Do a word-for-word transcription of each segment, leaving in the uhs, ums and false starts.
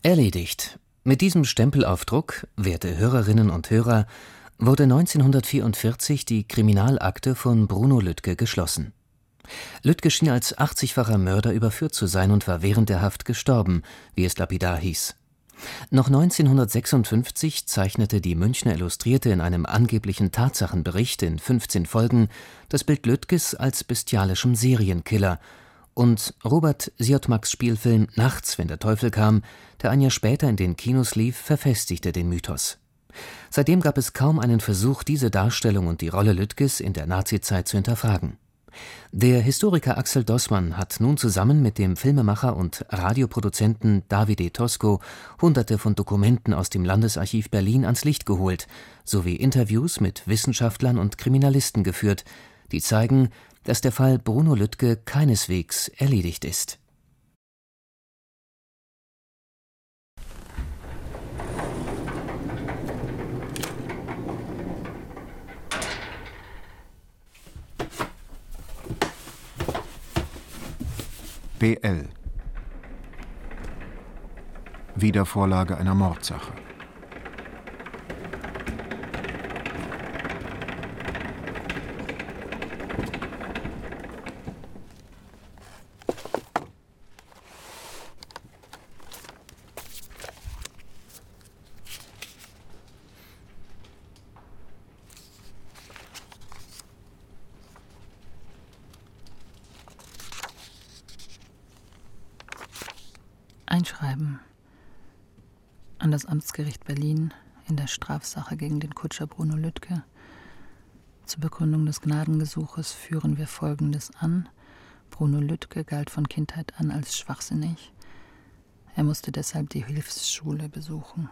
Erledigt. Mit diesem Stempelaufdruck, werte Hörerinnen und Hörer, wurde neunzehnhundertvierundvierzig die Kriminalakte von Bruno Lüttke geschlossen. Lüttke schien als achtzigfacher Mörder überführt zu sein und war während der Haft gestorben, wie es lapidar hieß. Noch neunzehnhundertsechsundfünfzig zeichnete die Münchner Illustrierte in einem angeblichen Tatsachenbericht in fünfzehn Folgen das Bild Lüttkes als bestialischem Serienkiller, und Robert Siodmaks Spielfilm Nachts, wenn der Teufel kam, der ein Jahr später in den Kinos lief, verfestigte den Mythos. Seitdem gab es kaum einen Versuch, diese Darstellung und die Rolle Lüttkes in der Nazizeit zu hinterfragen. Der Historiker Axel Doßmann hat nun zusammen mit dem Filmemacher und Radioproduzenten Davide Tosco Hunderte von Dokumenten aus dem Landesarchiv Berlin ans Licht geholt, sowie Interviews mit Wissenschaftlern und Kriminalisten geführt, die zeigen, dass der Fall Bruno Lüttke keineswegs erledigt ist. B L. Wiedervorlage einer Mordsache. Einschreiben an das Amtsgericht Berlin in der Strafsache gegen den Kutscher Bruno Lüttke. Zur Begründung des Gnadengesuches führen wir Folgendes an. Bruno Lüttke galt von Kindheit an als schwachsinnig. Er musste deshalb die Hilfsschule besuchen.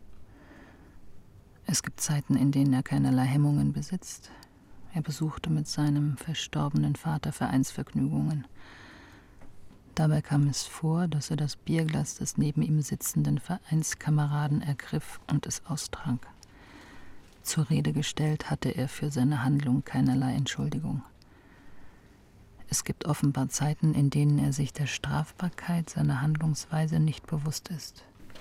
Es gibt Zeiten, in denen er keinerlei Hemmungen besitzt. Er besuchte mit seinem verstorbenen Vater Vereinsvergnügungen. Dabei kam es vor, dass er das Bierglas des neben ihm sitzenden Vereinskameraden ergriff und es austrank. Zur Rede gestellt hatte er für seine Handlung keinerlei Entschuldigung. Es gibt offenbar Zeiten, in denen er sich der Strafbarkeit seiner Handlungsweise nicht bewusst ist.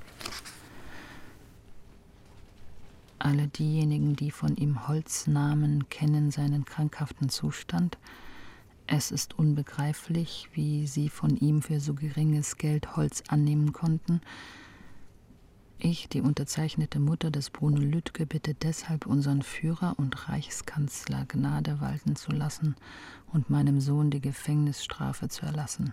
Alle diejenigen, die von ihm Holz nahmen, kennen seinen krankhaften Zustand. Es ist unbegreiflich, wie sie von ihm für so geringes Geld Holz annehmen konnten. Ich, die unterzeichnete Mutter des Bruno Lüttke, bitte deshalb unseren Führer und Reichskanzler Gnade walten zu lassen und meinem Sohn die Gefängnisstrafe zu erlassen.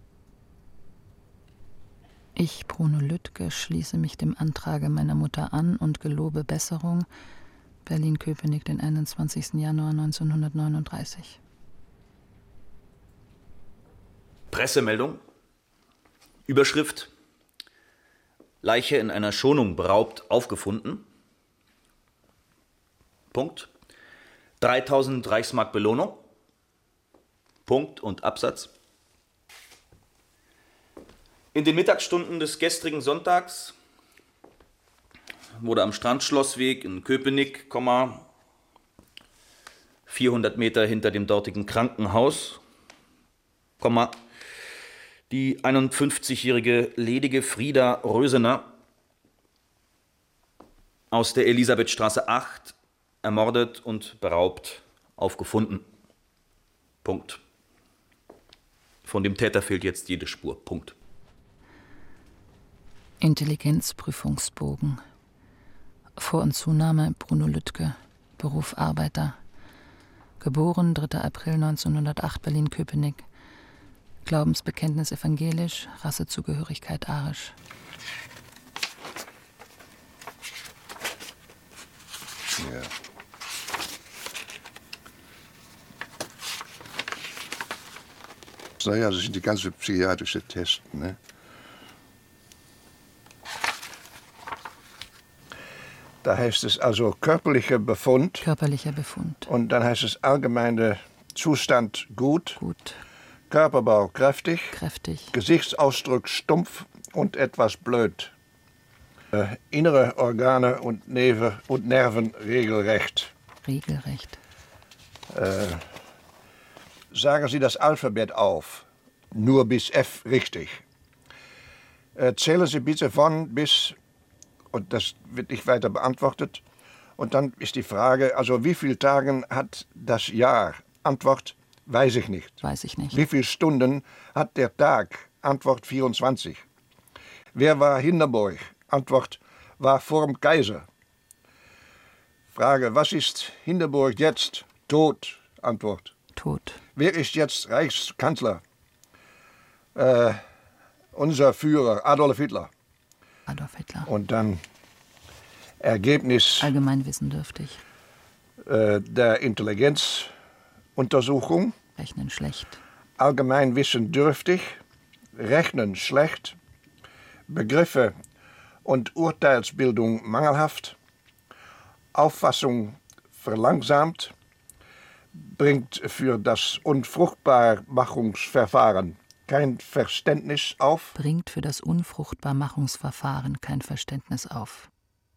Ich, Bruno Lüttke, schließe mich dem Antrage meiner Mutter an und gelobe Besserung. Berlin-Köpenick, den einundzwanzigsten Januar neunzehnhundertneununddreißig. Pressemeldung. Überschrift: Leiche in einer Schonung beraubt aufgefunden. Punkt. dreitausend Reichsmark Belohnung. Punkt und Absatz. In den Mittagsstunden des gestrigen Sonntags wurde am Strandschlossweg in Köpenick, vierhundert Meter hinter dem dortigen Krankenhaus, die einundfünfzigjährige ledige Frieda Rösener aus der Elisabethstraße acht ermordet und beraubt aufgefunden. Punkt. Von dem Täter fehlt jetzt jede Spur. Punkt. Intelligenzprüfungsbogen. Vor- und Zunahme Bruno Lüttke. Beruf Arbeiter. Geboren dritter April neunzehnhundertacht, Berlin-Köpenick. Glaubensbekenntnis evangelisch, Rassezugehörigkeit arisch. Ja. Naja, das sind die ganzen psychiatrischen Tests, ne? Da heißt es also körperlicher Befund. Körperlicher Befund. Und dann heißt es allgemeiner Zustand gut. Gut. Körperbau kräftig. Kräftig. Gesichtsausdruck stumpf und etwas blöd. Äh, innere Organe und, Neve, und Nerven regelrecht. Regelrecht. Äh, sagen Sie das Alphabet auf. Nur bis F richtig. Äh, zählen Sie bitte von bis, und das wird nicht weiter beantwortet. Und dann ist die Frage, also wie viele Tage hat das Jahr? Antwort, weiß ich nicht. Weiß ich nicht. Wie viele Stunden hat der Tag? Antwort, vierundzwanzig. Wer war Hindenburg? Antwort, war vorm Kaiser. Frage, was ist Hindenburg jetzt? Tot. Antwort. Tot. Wer ist jetzt Reichskanzler? Äh, unser Führer, Adolf Hitler. Adolf Hitler. Und dann Ergebnis Allgemeinwissen dürftig. äh, der Intelligenzuntersuchung. Rechnen schlecht. Allgemeinwissen dürftig. Rechnen schlecht. Begriffe und Urteilsbildung mangelhaft. Auffassung verlangsamt. Bringt für das Unfruchtbarmachungsverfahren kein Verständnis auf. Bringt für das Unfruchtbarmachungsverfahren kein Verständnis auf.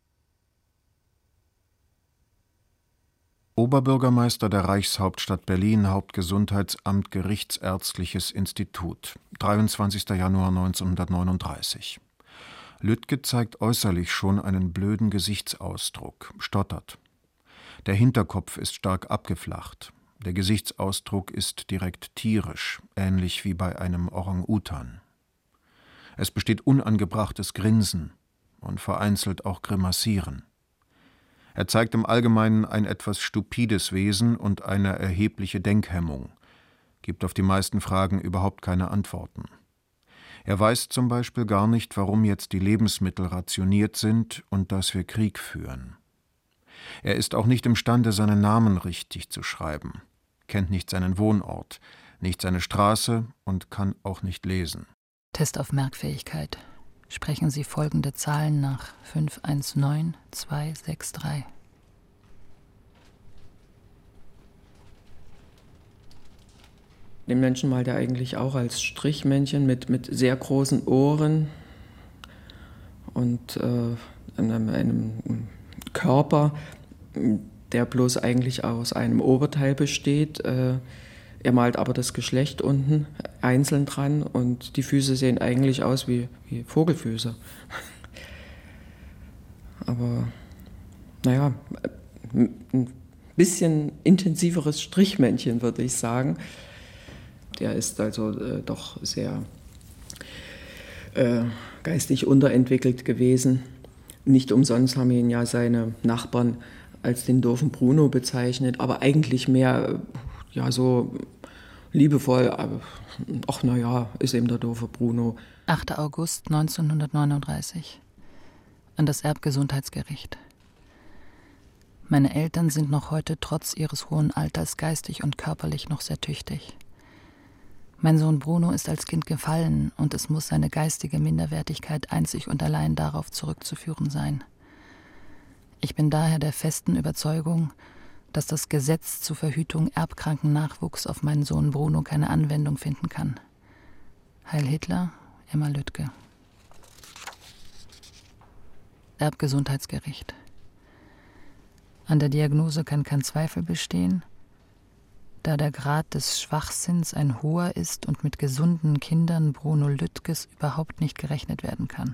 Oberbürgermeister der Reichshauptstadt Berlin, Hauptgesundheitsamt, Gerichtsärztliches Institut, dreiundzwanzigster Januar neunzehnhundertneununddreißig. Lütke zeigt äußerlich schon einen blöden Gesichtsausdruck, stottert. Der Hinterkopf ist stark abgeflacht. Der Gesichtsausdruck ist direkt tierisch, ähnlich wie bei einem Orang-Utan. Es besteht unangebrachtes Grinsen und vereinzelt auch Grimassieren. Er zeigt im Allgemeinen ein etwas stupides Wesen und eine erhebliche Denkhemmung, gibt auf die meisten Fragen überhaupt keine Antworten. Er weiß zum Beispiel gar nicht, warum jetzt die Lebensmittel rationiert sind und dass wir Krieg führen. Er ist auch nicht imstande, seinen Namen richtig zu schreiben, kennt nicht seinen Wohnort, nicht seine Straße und kann auch nicht lesen. Test auf Merkfähigkeit. Sprechen Sie folgende Zahlen nach. fünf eins neun zwei sechs drei. Den Menschen malt er eigentlich auch als Strichmännchen mit, mit sehr großen Ohren und äh, einem, einem Körper, der bloß eigentlich aus einem Oberteil besteht. Äh, Er malt aber das Geschlecht unten einzeln dran und die Füße sehen eigentlich aus wie, wie Vogelfüße. Aber naja, ein bisschen intensiveres Strichmännchen, würde ich sagen. Der ist also äh, doch sehr äh, geistig unterentwickelt gewesen. Nicht umsonst haben ihn ja seine Nachbarn als den doofen Bruno bezeichnet, aber eigentlich mehr ja so liebevoll, aber ach naja, ist eben der doofe Bruno. achter August neunzehnhundertneununddreißig. An das Erbgesundheitsgericht. Meine Eltern sind noch heute trotz ihres hohen Alters geistig und körperlich noch sehr tüchtig. Mein Sohn Bruno ist als Kind gefallen und es muss seine geistige Minderwertigkeit einzig und allein darauf zurückzuführen sein. Ich bin daher der festen Überzeugung, dass das Gesetz zur Verhütung erbkranken Nachwuchs auf meinen Sohn Bruno keine Anwendung finden kann. Heil Hitler, Emma Lütke. Erbgesundheitsgericht. An der Diagnose kann kein Zweifel bestehen, da der Grad des Schwachsinns ein hoher ist und mit gesunden Kindern Bruno Lütkes überhaupt nicht gerechnet werden kann.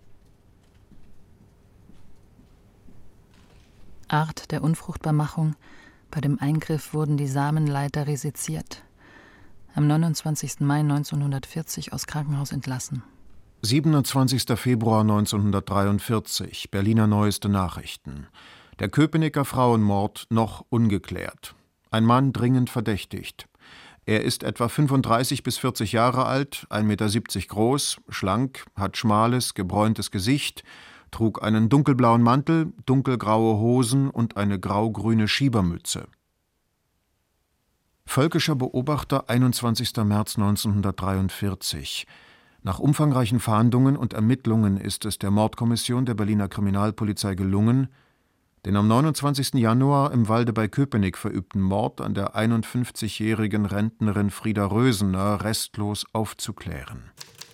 Art der Unfruchtbarmachung: Bei dem Eingriff wurden die Samenleiter resiziert. Am neunundzwanzigsten Mai neunzehnhundertvierzig aus Krankenhaus entlassen. siebenundzwanzigster Februar neunzehnhundertdreiundvierzig, Berliner Neueste Nachrichten. Der Köpenicker Frauenmord noch ungeklärt. Ein Mann dringend verdächtigt. Er ist etwa fünfunddreißig bis vierzig Jahre alt, ein Meter siebzig groß, schlank, hat schmales, gebräuntes Gesicht, trug einen dunkelblauen Mantel, dunkelgraue Hosen und eine grau-grüne Schiebermütze. Völkischer Beobachter, einundzwanzigster März neunzehnhundertdreiundvierzig. Nach umfangreichen Fahndungen und Ermittlungen ist es der Mordkommission der Berliner Kriminalpolizei gelungen, den am neunundzwanzigsten Januar im Walde bei Köpenick verübten Mord an der einundfünfzigjährigen Rentnerin Frieda Rösener restlos aufzuklären.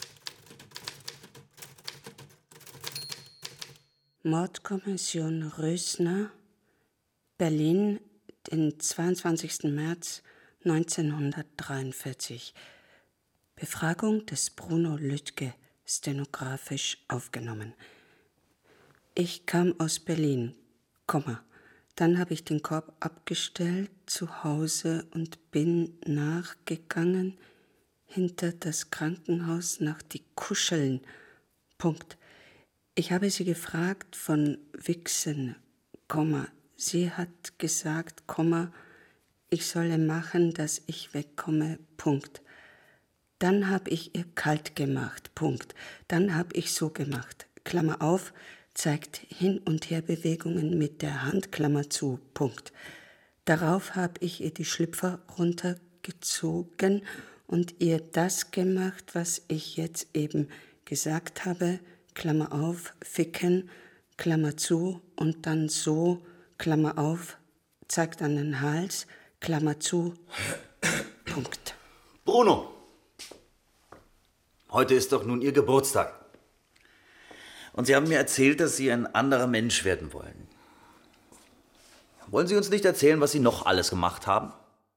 Mordkommission Rösner, Berlin, den zweiundzwanzigsten März neunzehnhundertdreiundvierzig. Befragung des Bruno Lütke, stenografisch aufgenommen. Ich kam aus Berlin, Komma. Dann habe ich den Korb abgestellt zu Hause und bin nachgegangen hinter das Krankenhaus nach die Kuscheln. Punkt. Ich habe sie gefragt von Wichsen, Komma. Sie hat gesagt, Komma, ich solle machen, dass ich wegkomme, Punkt. Dann habe ich ihr kalt gemacht, Punkt. Dann habe ich so gemacht, Klammer auf, zeigt Hin- und Herbewegungen mit der Hand, Klammer zu, Punkt. Darauf habe ich ihr die Schlüpfer runtergezogen und ihr das gemacht, was ich jetzt eben gesagt habe, Klammer auf, ficken, Klammer zu und dann so, Klammer auf, zeigt an den Hals, Klammer zu, Punkt. Bruno, heute ist doch nun Ihr Geburtstag. Und Sie haben mir erzählt, dass Sie ein anderer Mensch werden wollen. Wollen Sie uns nicht erzählen, was Sie noch alles gemacht haben?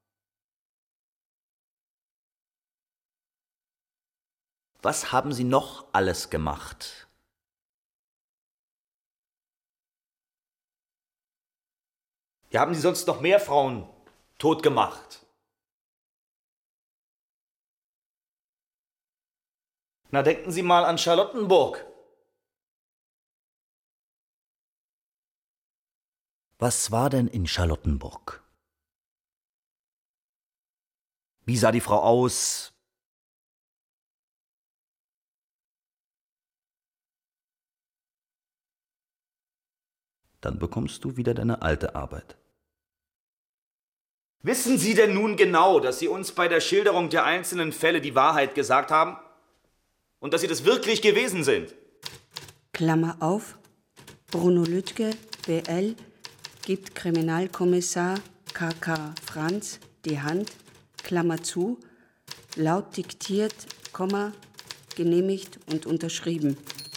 Was haben Sie noch alles gemacht? Ja, haben Sie sonst noch mehr Frauen tot gemacht? Na, denken Sie mal an Charlottenburg. Was war denn in Charlottenburg? Wie sah die Frau aus? Dann bekommst du wieder deine alte Arbeit. Wissen Sie denn nun genau, dass Sie uns bei der Schilderung der einzelnen Fälle die Wahrheit gesagt haben? Und dass Sie das wirklich gewesen sind? Klammer auf, Bruno Lüttke, B L, gibt Kriminalkommissar K K Franz die Hand, Klammer zu, laut diktiert, Komma, genehmigt und unterschrieben.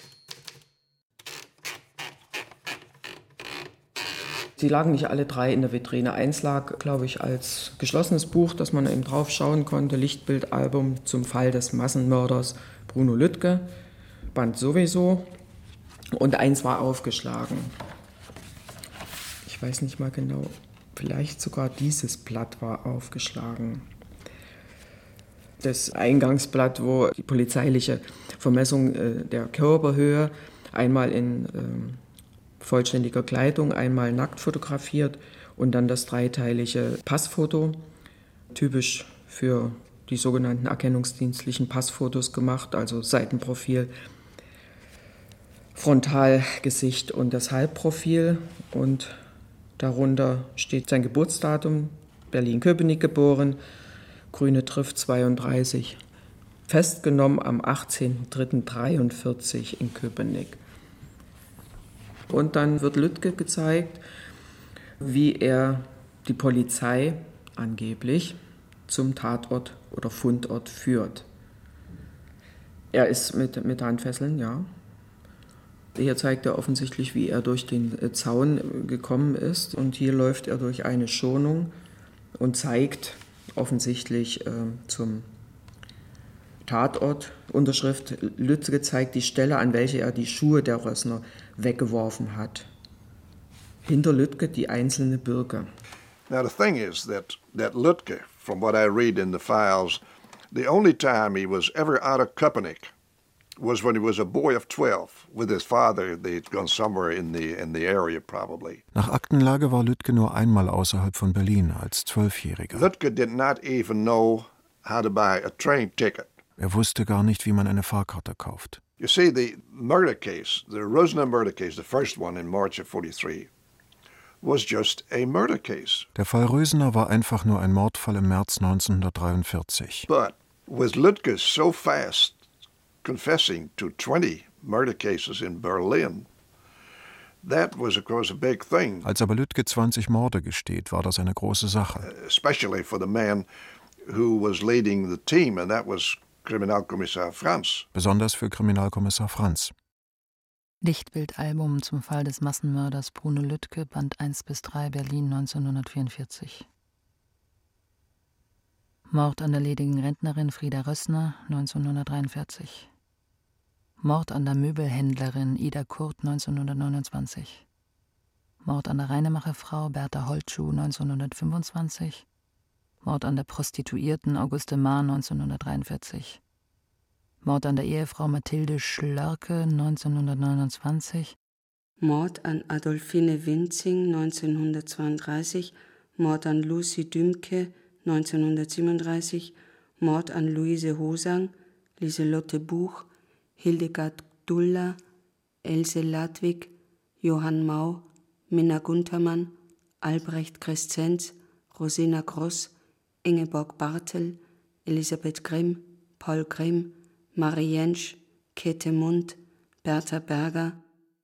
Sie lagen nicht alle drei in der Vitrine. Eins lag, glaube ich, als geschlossenes Buch, dass man eben drauf schauen konnte, Lichtbildalbum zum Fall des Massenmörders Bruno Lüttke, Band sowieso. Und eins war aufgeschlagen. Ich weiß nicht mal genau, vielleicht sogar dieses Blatt war aufgeschlagen. Das Eingangsblatt, wo die polizeiliche Vermessung äh, der Körperhöhe einmal in äh, vollständiger Kleidung, einmal nackt fotografiert und dann das dreiteilige Passfoto, typisch für die sogenannten erkennungsdienstlichen Passfotos gemacht, also Seitenprofil, Frontalgesicht und das Halbprofil, und darunter steht sein Geburtsdatum, Berlin-Köpenick geboren, Grüne Trift zweiunddreißig, festgenommen am achtzehnten dritten dreiundvierzig in Köpenick. Und dann wird Lüttke gezeigt, wie er die Polizei angeblich zum Tatort oder Fundort führt. Er ist mit, mit Handfesseln, ja. Hier zeigt er offensichtlich, wie er durch den Zaun gekommen ist. Und hier läuft er durch eine Schonung und zeigt offensichtlich äh, zum Tatort. Unterschrift: Lüttke zeigt die Stelle, an welche er die Schuhe der Rössner weggeworfen hat. Hinter Lüttke die einzelne Birke. Now the thing is that, that Lüttke, from what I read in the files, the only time he was ever out of Köpenick was when he was a boy of twelve with his father. They'd gone somewhere in the, in the area probably. Nach Aktenlage war Lüttke nur einmal außerhalb von Berlin als Zwölfjähriger. Lüttke did not even know how to buy a train ticket. Er wusste gar nicht, wie man eine Fahrkarte kauft. You see, the murder case, the Rosner murder case, the first one in March of forty-three, was just a murder case. Der Fall Rösener war einfach nur ein Mordfall im März neunzehnhundertdreiundvierzig. But with Lüttke so fast confessing to twenty murder cases in Berlin, that was of course a big thing. Als aber Lüttke zwanzig Morde gesteht, war das eine große Sache. Especially for the man who was leading the team, and that was Kriminalkommissar Franz. Besonders für Kriminalkommissar Franz. Lichtbildalbum zum Fall des Massenmörders Bruno Lüttke, Band eins bis drei, Berlin neunzehnhundertvierundvierzig. Mord an der ledigen Rentnerin Frieda Rössner, neunzehnhundertdreiundvierzig. Mord an der Möbelhändlerin Ida Kurt neunzehnhundertneunundzwanzig. Mord an der Reinemacherfrau Bertha Holtschuh neunzehnhundertfünfundzwanzig. Mord an der Prostituierten Auguste Mahn neunzehnhundertdreiundvierzig. Mord an der Ehefrau Mathilde Schlörke neunzehnhundertneunundzwanzig. Mord an Adolfine Winzing neunzehnhundertzweiunddreißig. Mord an Lucy Dümke neunzehnhundertsiebenunddreißig. Mord an Luise Hosang, Lieselotte Buch, Hildegard Gdulla, Else Ladwig, Johann Mau, Minna Guntermann, Albrecht Crescenz, Rosina Gross, Ingeborg Bartel, Elisabeth Grimm, Paul Grimm, Marie Jentsch, Käthe Mund, Bertha Berger.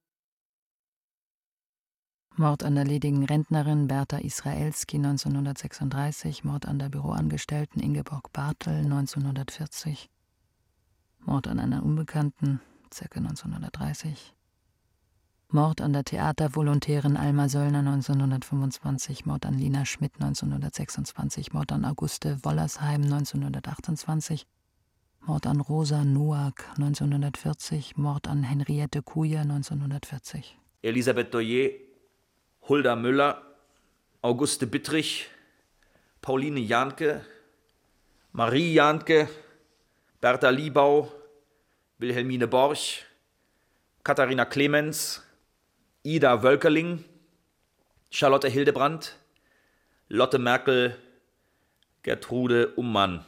Mord an der ledigen Rentnerin Bertha Israelski neunzehnhundertsechsunddreißig, Mord an der Büroangestellten Ingeborg Bartel neunzehnhundertvierzig, Mord an einer Unbekannten ca. neunzehnhundertdreißig, Mord an der Theatervolontärin Alma Söllner neunzehnhundertfünfundzwanzig, Mord an Lina Schmidt neunzehnhundertsechsundzwanzig, Mord an Auguste Wollersheim neunzehnhundertachtundzwanzig, Mord an Rosa Noack neunzehnhundertvierzig, Mord an Henriette Kujer neunzehnhundertvierzig. Elisabeth Doyer, Hulda Müller, Auguste Bittrich, Pauline Jahnke, Marie Jahnke, Bertha Liebau, Wilhelmine Borch, Katharina Clemens, Ida Wölkerling, Charlotte Hildebrandt, Lotte Merkel, Gertrude Ummann.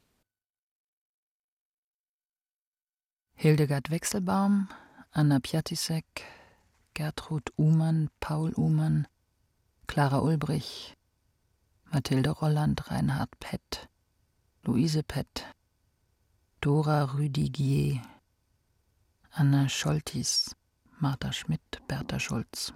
Hildegard Wechselbaum, Anna Piatisek, Gertrud Uhmann, Paul Uhmann, Clara Ulbrich, Mathilde Rolland, Reinhard Pett, Luise Pett, Dora Rüdigier, Anna Scholtis, Martha Schmidt, Bertha Schulz.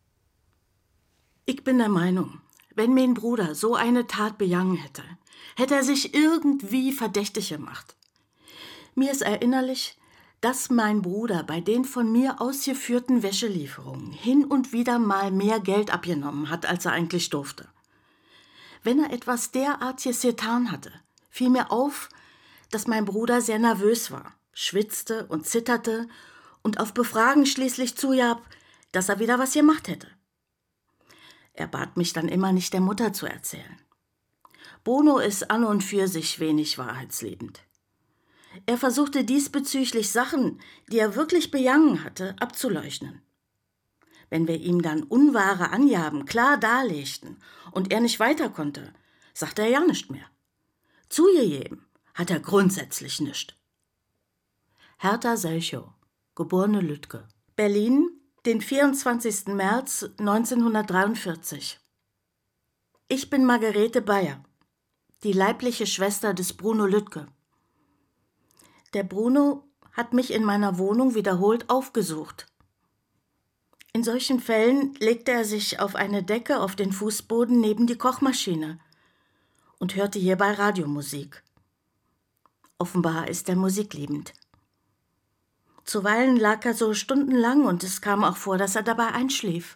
Ich bin der Meinung, wenn mein Bruder so eine Tat begangen hätte, hätte er sich irgendwie verdächtig gemacht. Mir ist erinnerlich, dass mein Bruder bei den von mir ausgeführten Wäschelieferungen hin und wieder mal mehr Geld abgenommen hat, als er eigentlich durfte. Wenn er etwas derartiges getan hatte, fiel mir auf, dass mein Bruder sehr nervös war, schwitzte und zitterte und auf Befragen schließlich zugab, dass er wieder was gemacht hätte. Er bat mich dann immer, nicht der Mutter zu erzählen. Bono ist an und für sich wenig wahrheitsliebend. Er versuchte diesbezüglich Sachen, die er wirklich begangen hatte, abzuleugnen. Wenn wir ihm dann unwahre Angaben klar darlegten und er nicht weiter konnte, sagte er ja nicht mehr. Zugegeben hat er grundsätzlich nicht. Hertha Selchow, geborene Lüttke, Berlin, den vierundzwanzigsten März neunzehnhundertdreiundvierzig. Ich bin Margarete Bayer, die leibliche Schwester des Bruno Lüttke. Der Bruno hat mich in meiner Wohnung wiederholt aufgesucht. In solchen Fällen legte er sich auf eine Decke auf den Fußboden neben die Kochmaschine und hörte hierbei Radiomusik. Offenbar ist er musikliebend. Zuweilen lag er so stundenlang und es kam auch vor, dass er dabei einschlief.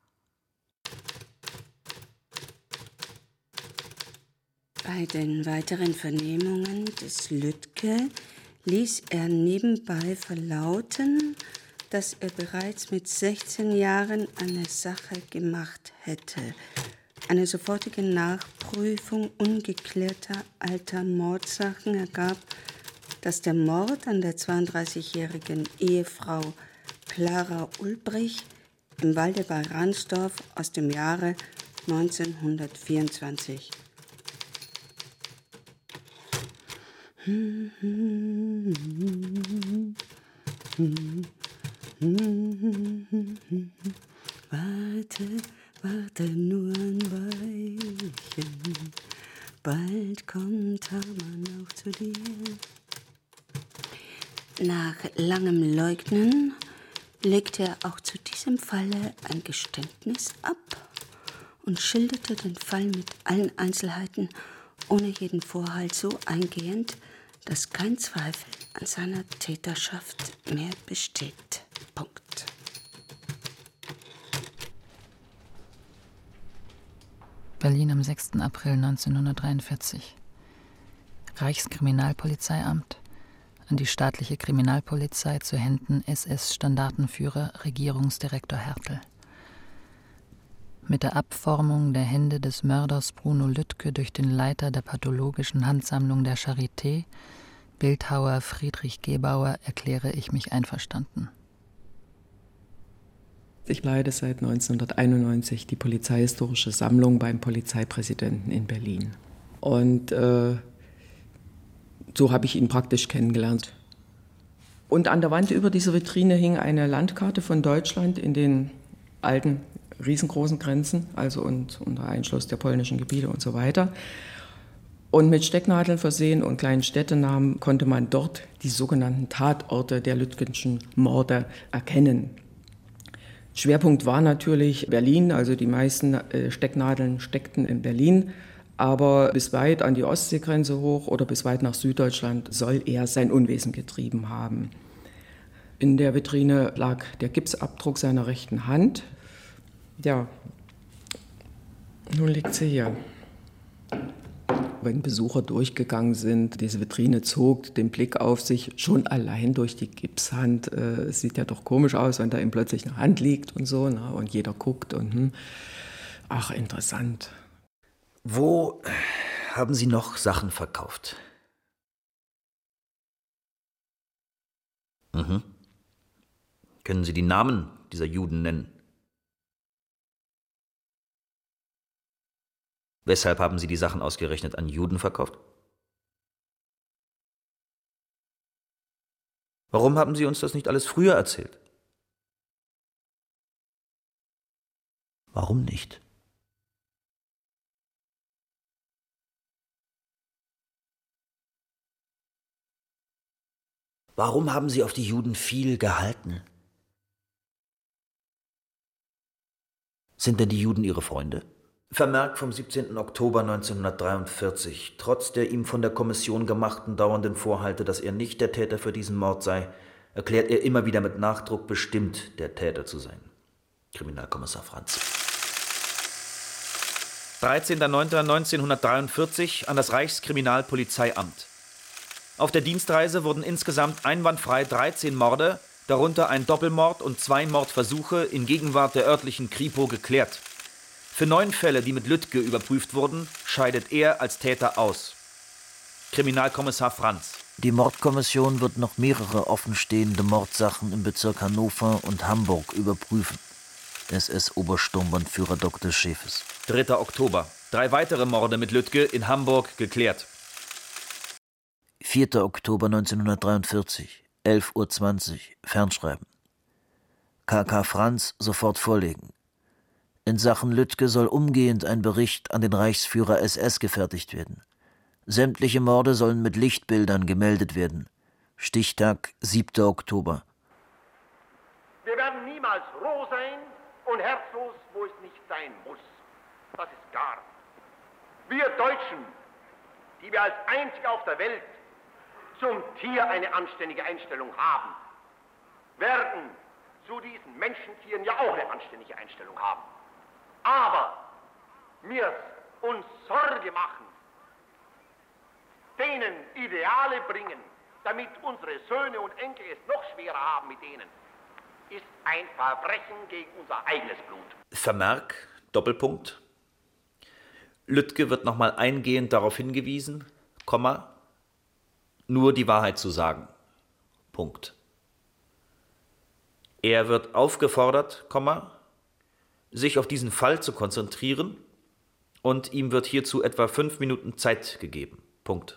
Bei den weiteren Vernehmungen des Lüttke ließ er nebenbei verlauten, dass er bereits mit sechzehn Jahren eine Sache gemacht hätte. Eine sofortige Nachprüfung ungeklärter alter Mordsachen ergab, dass der Mord an der zweiunddreißigjährigen Ehefrau Clara Ulbrich im Walde bei Ransdorf aus dem Jahre neunzehnhundertvierundzwanzig Warte, warte nur ein Weilchen, bald kommt Hermann auch zu dir. Nach langem Leugnen legte er auch zu diesem Falle ein Geständnis ab und schilderte den Fall mit allen Einzelheiten, ohne jeden Vorhalt so eingehend, dass kein Zweifel an seiner Täterschaft mehr besteht. Punkt. Berlin am sechsten April neunzehnhundertdreiundvierzig. Reichskriminalpolizeiamt, an die staatliche Kriminalpolizei zu Händen S S-Standartenführer Regierungsdirektor Hertel. Mit der Abformung der Hände des Mörders Bruno Lüttke durch den Leiter der pathologischen Handsammlung der Charité, Bildhauer Friedrich Gebauer, erkläre ich mich einverstanden. Ich leite seit neunzehnhunderteinundneunzig die Polizeihistorische Sammlung beim Polizeipräsidenten in Berlin. Und äh, so habe ich ihn praktisch kennengelernt. Und an der Wand über dieser Vitrine hing eine Landkarte von Deutschland in den alten, riesengroßen Grenzen, also und, unter Einschluss der polnischen Gebiete und so weiter. Und mit Stecknadeln versehen und kleinen Städtenamen konnte man dort die sogenannten Tatorte der Lütgenschen Morde erkennen. Schwerpunkt war natürlich Berlin, also die meisten Stecknadeln steckten in Berlin, aber bis weit an die Ostseegrenze hoch oder bis weit nach Süddeutschland soll er sein Unwesen getrieben haben. In der Vitrine lag der Gipsabdruck seiner rechten Hand. Ja, nun liegt sie hier. Wenn Besucher durchgegangen sind, diese Vitrine zog den Blick auf sich, schon allein durch die Gipshand. Äh, es sieht ja doch komisch aus, wenn da eben plötzlich eine Hand liegt und so, na, und jeder guckt und hm, ach, interessant. Wo haben Sie noch Sachen verkauft? Mhm. Können Sie die Namen dieser Juden nennen? Weshalb haben Sie die Sachen ausgerechnet an Juden verkauft? Warum haben Sie uns das nicht alles früher erzählt? Warum nicht? Warum haben Sie auf die Juden viel gehalten? Sind denn die Juden Ihre Freunde? Vermerk vom siebzehnten Oktober neunzehnhundertdreiundvierzig. Trotz der ihm von der Kommission gemachten dauernden Vorhalte, dass er nicht der Täter für diesen Mord sei, erklärt er immer wieder mit Nachdruck bestimmt, der Täter zu sein. Kriminalkommissar Franz. dreizehnter neunter neunzehnhundertdreiundvierzig an das Reichskriminalpolizeiamt. Auf der Dienstreise wurden insgesamt einwandfrei dreizehn Morde, darunter ein Doppelmord und zwei Mordversuche in Gegenwart der örtlichen Kripo geklärt. Für neun Fälle, die mit Lüttke überprüft wurden, scheidet er als Täter aus. Kriminalkommissar Franz. Die Mordkommission wird noch mehrere offenstehende Mordsachen im Bezirk Hannover und Hamburg überprüfen. S S-Obersturmbannführer Doktor Schäfes. dritter Oktober. Drei weitere Morde mit Lüttke in Hamburg geklärt. vierter Oktober neunzehnhundertdreiundvierzig, elf Uhr zwanzig, Fernschreiben. K K Franz sofort vorlegen. In Sachen Lüttke soll umgehend ein Bericht an den Reichsführer S S gefertigt werden. Sämtliche Morde sollen mit Lichtbildern gemeldet werden. Stichtag siebter Oktober. Wir werden niemals roh sein und herzlos, wo es nicht sein muss. Das ist klar. Wir Deutschen, die wir als einzige auf der Welt zum Tier eine anständige Einstellung haben, werden zu diesen Menschentieren ja auch eine anständige Einstellung haben. Aber wir uns Sorge machen, denen Ideale bringen, damit unsere Söhne und Enkel es noch schwerer haben mit denen, ist ein Verbrechen gegen unser eigenes Blut. Vermerk, Doppelpunkt. Lüttke wird nochmal eingehend darauf hingewiesen, Komma, nur die Wahrheit zu sagen. Punkt. Er wird aufgefordert, Komma, sich auf diesen Fall zu konzentrieren und ihm wird hierzu etwa fünf Minuten Zeit gegeben. Punkt.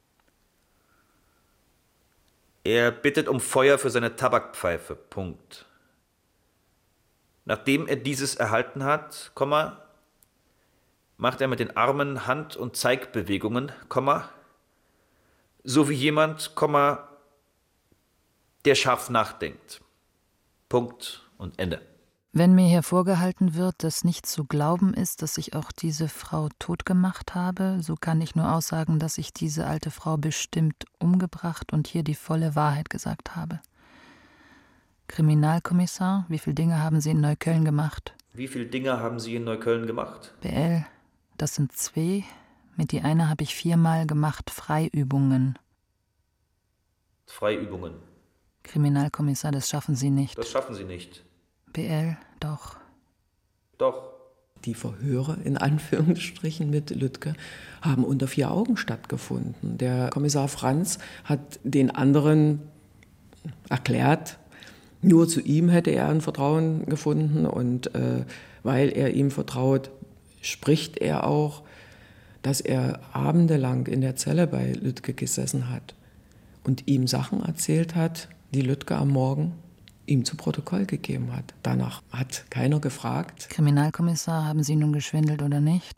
Er bittet um Feuer für seine Tabakpfeife. Punkt. Nachdem er dieses erhalten hat, Komma, macht er mit den Armen Hand- und Zeigbewegungen, Komma, so wie jemand, Komma, der scharf nachdenkt. Punkt und Ende. Wenn mir hier vorgehalten wird, dass nicht zu glauben ist, dass ich auch diese Frau totgemacht habe, so kann ich nur aussagen, dass ich diese alte Frau bestimmt umgebracht und hier die volle Wahrheit gesagt habe. Kriminalkommissar, wie viele Dinge haben Sie in Neukölln gemacht? Wie viele Dinge haben Sie in Neukölln gemacht? B L, das sind zwei. Mit die eine habe ich viermal gemacht, Freiübungen. Freiübungen. Kriminalkommissar, das schaffen Sie nicht. Das schaffen Sie nicht. B L, doch. Doch. Die Verhöre in Anführungsstrichen mit Lüttke haben unter vier Augen stattgefunden. Der Kommissar Franz hat den anderen erklärt, nur zu ihm hätte er ein Vertrauen gefunden und äh, weil er ihm vertraut, spricht er auch, dass er abendelang in der Zelle bei Lüttke gesessen hat und ihm Sachen erzählt hat, die Lüttke am Morgen ihm zu Protokoll gegeben hat. Danach hat keiner gefragt. Kriminalkommissar, haben Sie nun geschwindelt oder nicht?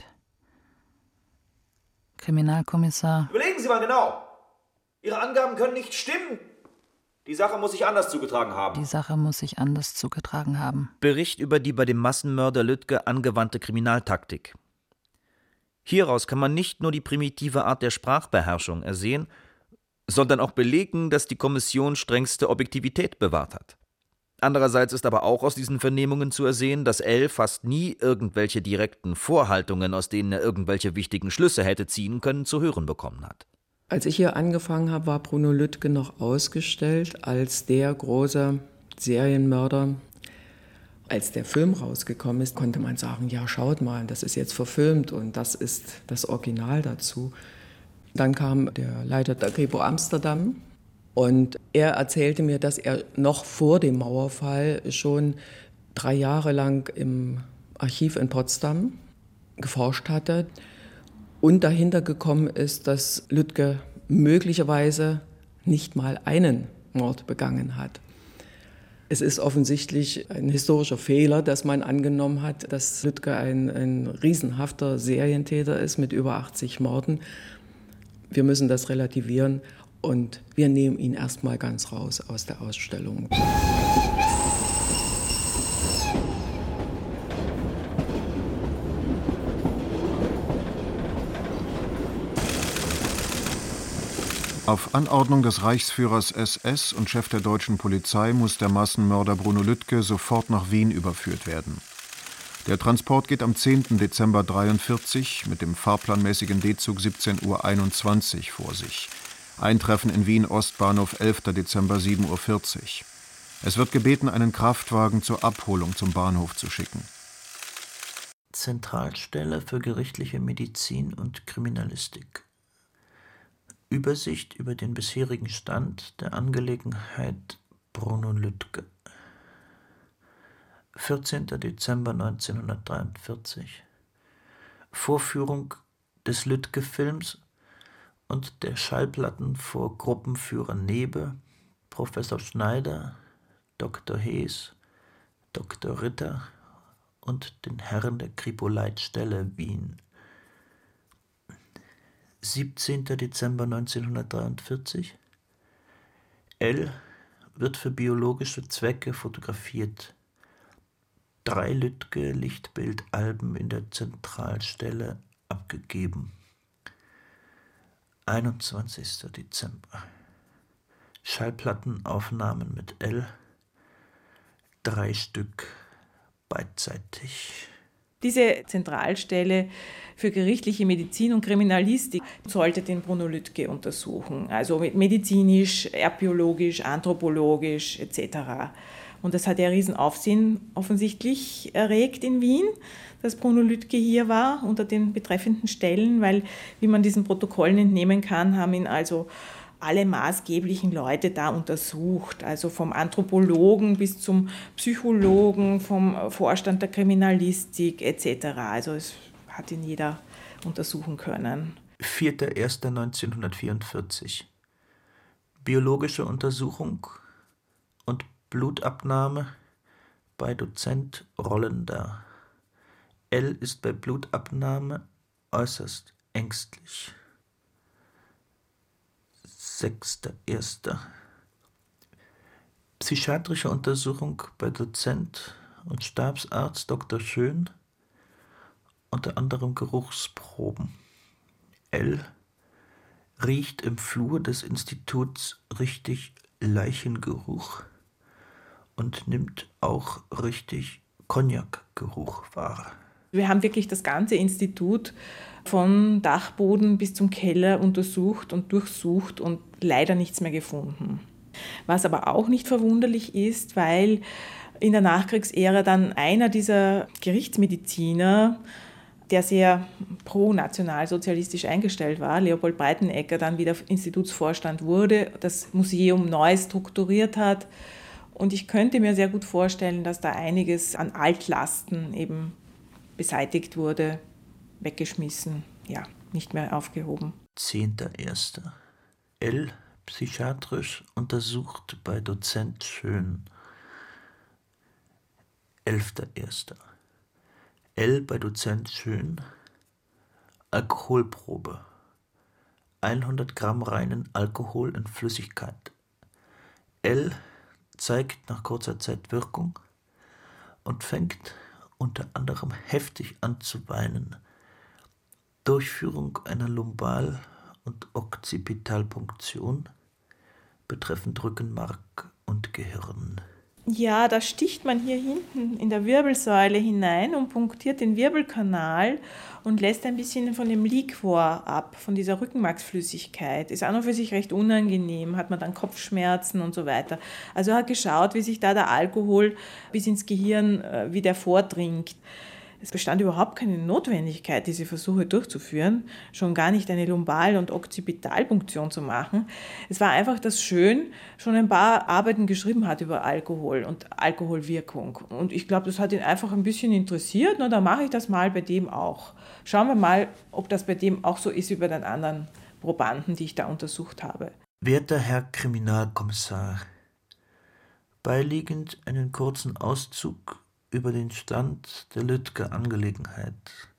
Kriminalkommissar. Überlegen Sie mal genau. Ihre Angaben können nicht stimmen. Die Sache muss sich anders zugetragen haben. Die Sache muss sich anders zugetragen haben. Bericht über die bei dem Massenmörder Lüttke angewandte Kriminaltaktik. Hieraus kann man nicht nur die primitive Art der Sprachbeherrschung ersehen, sondern auch belegen, dass die Kommission strengste Objektivität bewahrt hat. Andererseits ist aber auch aus diesen Vernehmungen zu ersehen, dass L. fast nie irgendwelche direkten Vorhaltungen, aus denen er irgendwelche wichtigen Schlüsse hätte ziehen können, zu hören bekommen hat. Als ich hier angefangen habe, war Bruno Lüttke noch ausgestellt als der große Serienmörder. Als der Film rausgekommen ist, konnte man sagen, ja, schaut mal, das ist jetzt verfilmt und das ist das Original dazu. Dann kam der Leiter der Kripo Amsterdam und er erzählte mir, dass er noch vor dem Mauerfall schon drei Jahre lang im Archiv in Potsdam geforscht hatte und dahinter gekommen ist, dass Lüttke möglicherweise nicht mal einen Mord begangen hat. Es ist offensichtlich ein historischer Fehler, dass man angenommen hat, dass Lüttke ein, ein riesenhafter Serientäter ist mit über achtzig Morden. Wir müssen das relativieren und wir nehmen ihn erstmal ganz raus aus der Ausstellung. Auf Anordnung des Reichsführers S S und Chef der deutschen Polizei muss der Massenmörder Bruno Lüttke sofort nach Wien überführt werden. Der Transport geht am zehnten Dezember dreiundvierzig mit dem fahrplanmäßigen D-Zug siebzehn Uhr einundzwanzig vor sich. Eintreffen in Wien Ostbahnhof elften Dezember sieben Uhr vierzig. Es wird gebeten, einen Kraftwagen zur Abholung zum Bahnhof zu schicken. Zentralstelle für gerichtliche Medizin und Kriminalistik. Übersicht über den bisherigen Stand der Angelegenheit Bruno Lüttke. vierzehnten Dezember neunzehnhundertdreiundvierzig. Vorführung des Lüttke-Films und der Schallplatten vor Gruppenführer Nebe, Professor Schneider, Doktor Hees, Doktor Ritter und den Herren der Kripo-Leitstelle Wien. siebzehnten Dezember neunzehnhundertdreiundvierzig. L. wird für biologische Zwecke fotografiert. Drei Lüttke-Lichtbildalben in der Zentralstelle abgegeben. einundzwanzigsten Dezember. Schallplattenaufnahmen mit L. Drei Stück beidseitig. Diese Zentralstelle für gerichtliche Medizin und Kriminalistik sollte den Bruno Lüttke untersuchen, also medizinisch, erbbiologisch, anthropologisch et cetera. Und das hat ja riesen Aufsehen offensichtlich erregt in Wien, dass Bruno Lüttke hier war unter den betreffenden Stellen, weil, wie man diesen Protokollen entnehmen kann, haben ihn also alle maßgeblichen Leute da untersucht, also vom Anthropologen bis zum Psychologen, vom Vorstand der Kriminalistik et cetera. Also es hat ihn jeder untersuchen können. vierter erster neunzehnhundertvierundvierzig. Biologische Untersuchung und Blutabnahme bei Dozent Rollender. L. ist bei Blutabnahme äußerst ängstlich. sechster erster. Psychiatrische Untersuchung bei Dozent und Stabsarzt Doktor Schön, unter anderem Geruchsproben. L. riecht im Flur des Instituts richtig Leichengeruch und nimmt auch richtig Cognac-Geruch wahr. Wir haben wirklich das ganze Institut von Dachboden bis zum Keller untersucht und durchsucht und leider nichts mehr gefunden. Was aber auch nicht verwunderlich ist, weil in der Nachkriegsära dann einer dieser Gerichtsmediziner, der sehr pro-nationalsozialistisch eingestellt war, Leopold Breitenegger, dann wieder Institutsvorstand wurde, das Museum neu strukturiert hat. Und ich könnte mir sehr gut vorstellen, dass da einiges an Altlasten eben beseitigt wurde, weggeschmissen, ja, nicht mehr aufgehoben. zehnter erster L. psychiatrisch untersucht bei Dozent Schön. elfter erster L. bei Dozent Schön. Alkoholprobe. hundert Gramm reinen Alkohol in Flüssigkeit. L. zeigt nach kurzer Zeit Wirkung und fängt unter anderem heftig an zu weinen. Durchführung einer Lumbal- und Okzipitalpunktion betreffend Rückenmark und Gehirn. Ja, da sticht man hier hinten in der Wirbelsäule hinein und punktiert den Wirbelkanal und lässt ein bisschen von dem Liquor ab, von dieser Rückenmarksflüssigkeit. Ist auch noch für sich recht unangenehm, hat man dann Kopfschmerzen und so weiter. Also er hat geschaut, wie sich da der Alkohol bis ins Gehirn, wie der vordringt. Es bestand überhaupt keine Notwendigkeit, diese Versuche durchzuführen, schon gar nicht eine Lumbal- und Okzipitalpunktion zu machen. Es war einfach, dass Schön schon ein paar Arbeiten geschrieben hat über Alkohol und Alkoholwirkung. Und ich glaube, das hat ihn einfach ein bisschen interessiert. Na, dann mache ich das mal bei dem auch. Schauen wir mal, ob das bei dem auch so ist wie bei den anderen Probanden, die ich da untersucht habe. Werter Herr Kriminalkommissar, beiliegend einen kurzen Auszug über den Stand der Lütke-Angelegenheit.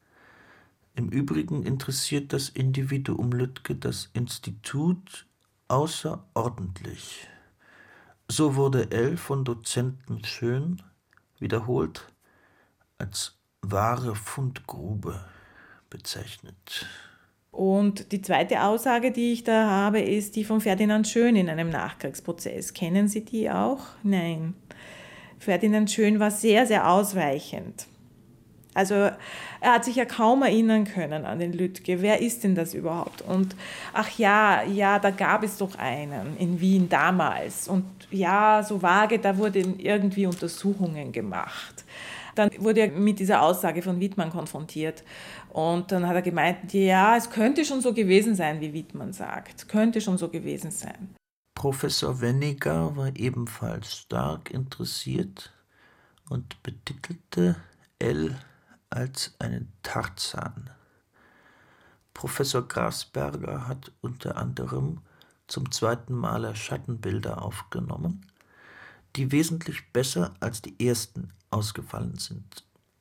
Im Übrigen interessiert das Individuum Lütke das Institut außerordentlich. So wurde L. von Dozenten Schön wiederholt als wahre Fundgrube bezeichnet. Und die zweite Aussage, die ich da habe, ist die von Ferdinand Schön in einem Nachkriegsprozess. Kennen Sie die auch? Nein. Ferdinand Schön war sehr, sehr ausweichend. Also er hat sich ja kaum erinnern können an den Lütke. Wer ist denn das überhaupt? Und ach ja, ja, da gab es doch einen in Wien damals. Und ja, so vage, da wurden irgendwie Untersuchungen gemacht. Dann wurde er mit dieser Aussage von Wittmann konfrontiert. Und dann hat er gemeint, ja, es könnte schon so gewesen sein, wie Wittmann sagt. Es könnte schon so gewesen sein. Professor Weniger war ebenfalls stark interessiert und betitelte L. als einen Tarzan. Professor Grasberger hat unter anderem zum zweiten Male Schattenbilder aufgenommen, die wesentlich besser als die ersten ausgefallen sind.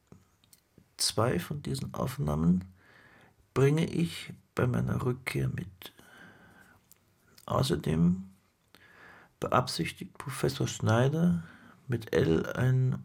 Zwei von diesen Aufnahmen bringe ich bei meiner Rückkehr mit. Außerdem beabsichtigt Professor Schneider, mit L. ein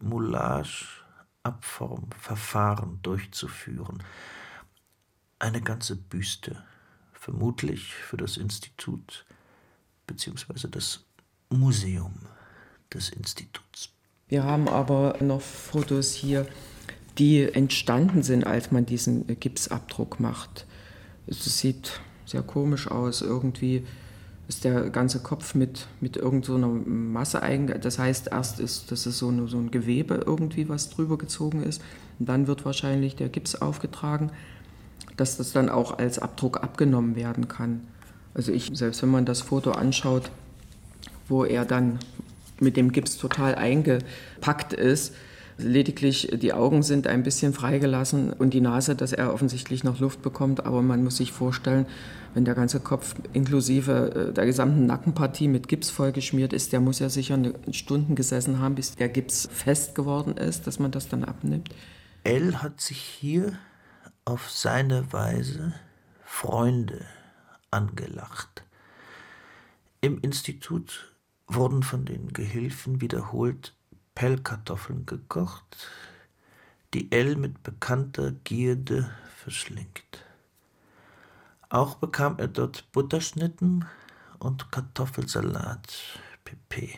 Moulage-Abformverfahren durchzuführen. Eine ganze Büste, vermutlich für das Institut bzw. das Museum des Instituts. Wir haben aber noch Fotos hier, die entstanden sind, als man diesen Gipsabdruck macht. Es sieht sehr komisch aus, irgendwie ist der ganze Kopf mit, mit irgend so einer Masse eingegangen. Das heißt, erst ist das ist so, eine, so ein Gewebe irgendwie, was drüber gezogen ist. Und dann wird wahrscheinlich der Gips aufgetragen, dass das dann auch als Abdruck abgenommen werden kann. Also ich, selbst wenn man das Foto anschaut, wo er dann mit dem Gips total eingepackt ist, lediglich die Augen sind ein bisschen freigelassen und die Nase, dass er offensichtlich noch Luft bekommt. Aber man muss sich vorstellen, wenn der ganze Kopf inklusive der gesamten Nackenpartie mit Gips vollgeschmiert ist, der muss ja sicher Stunden gesessen haben, bis der Gips fest geworden ist, dass man das dann abnimmt. L. hat sich hier auf seine Weise Freunde angelacht. Im Institut wurden von den Gehilfen wiederholt Pellkartoffeln gekocht, die L. mit bekannter Gierde verschlingt. Auch bekam er dort Butterschnitten und Kartoffelsalat, pp.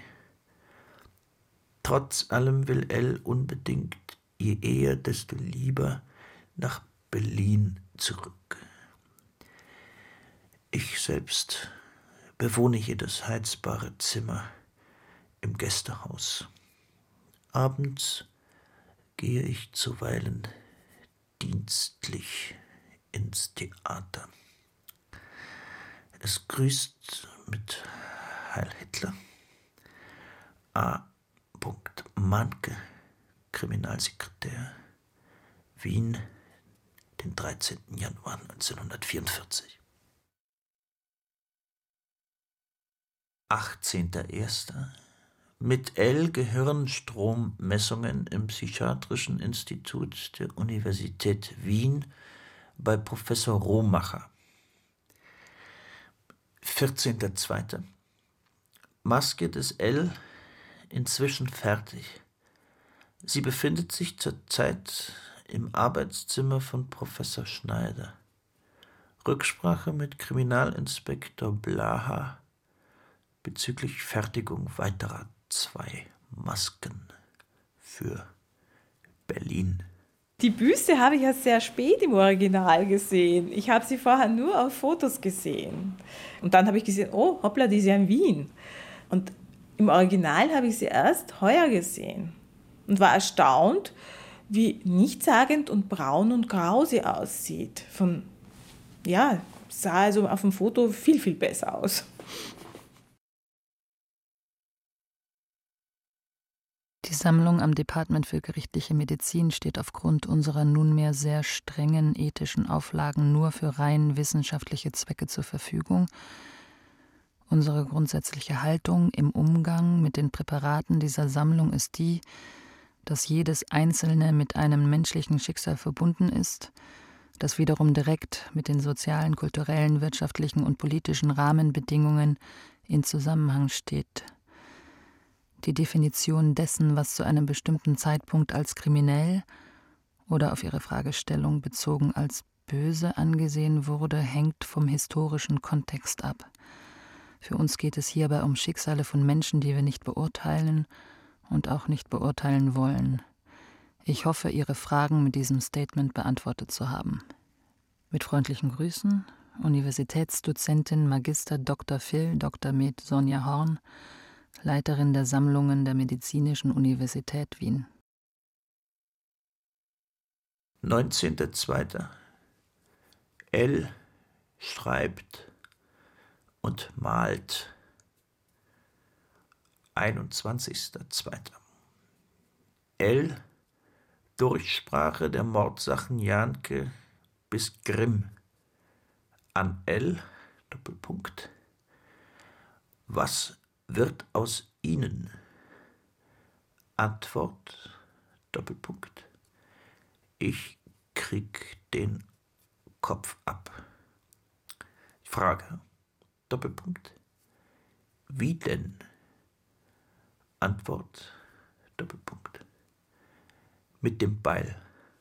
Trotz allem will L. unbedingt, je eher, desto lieber, nach Berlin zurück. Ich selbst bewohne hier das heizbare Zimmer im Gästehaus. Abends gehe ich zuweilen dienstlich ins Theater. Es grüßt mit Heil Hitler A. Manke, Kriminalsekretär, Wien, den dreizehnten Januar neunzehnhundertvierundvierzig. achtzehnter erster Mit L. Gehirnstrommessungen im Psychiatrischen Institut der Universität Wien bei Professor Rohmacher. vierzehnter zweiter Maske des L. inzwischen fertig. Sie befindet sich zurzeit im Arbeitszimmer von Professor Schneider. Rücksprache mit Kriminalinspektor Blaha bezüglich Fertigung weiterer zwei Masken für Berlin. Die Büste habe ich erst sehr spät im Original gesehen. Ich habe sie vorher nur auf Fotos gesehen. Und dann habe ich gesehen, oh, hoppla, die ist ja in Wien. Und im Original habe ich sie erst heuer gesehen und war erstaunt, wie nichtssagend und braun und grau sie aussieht. Von, ja, sah also auf dem Foto viel, viel besser aus. Die Sammlung am Department für gerichtliche Medizin steht aufgrund unserer nunmehr sehr strengen ethischen Auflagen nur für rein wissenschaftliche Zwecke zur Verfügung. Unsere grundsätzliche Haltung im Umgang mit den Präparaten dieser Sammlung ist die, dass jedes einzelne mit einem menschlichen Schicksal verbunden ist, das wiederum direkt mit den sozialen, kulturellen, wirtschaftlichen und politischen Rahmenbedingungen in Zusammenhang steht. Die Definition dessen, was zu einem bestimmten Zeitpunkt als kriminell oder auf Ihre Fragestellung bezogen als böse angesehen wurde, hängt vom historischen Kontext ab. Für uns geht es hierbei um Schicksale von Menschen, die wir nicht beurteilen und auch nicht beurteilen wollen. Ich hoffe, Ihre Fragen mit diesem Statement beantwortet zu haben. Mit freundlichen Grüßen, Universitätsdozentin Magister Doktor Phil, Doktor med. Sonja Horn, Leiterin der Sammlungen der Medizinischen Universität Wien. neunzehnter zweiter L. schreibt und malt. einundzwanzigster zweiter L. Durchsprache der Mordsachen Jahnke bis Grimm. An L. Doppelpunkt. Was wird aus Ihnen? Antwort, Doppelpunkt. Ich krieg den Kopf ab. Frage, Doppelpunkt. Wie denn? Antwort, Doppelpunkt. Mit dem Beil.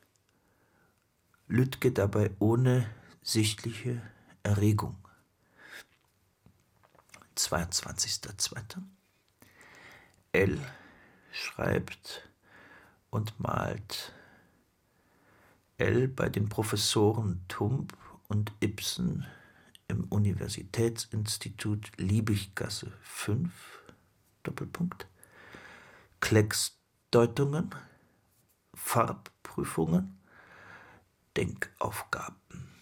Lütke dabei ohne sichtliche Erregung. zweiundzwanzigster zweiter L. schreibt und malt. L. bei den Professoren Tump und Ibsen im Universitätsinstitut Liebiggasse fünf, Doppelpunkt. Klecksdeutungen, Farbprüfungen, Denkaufgaben.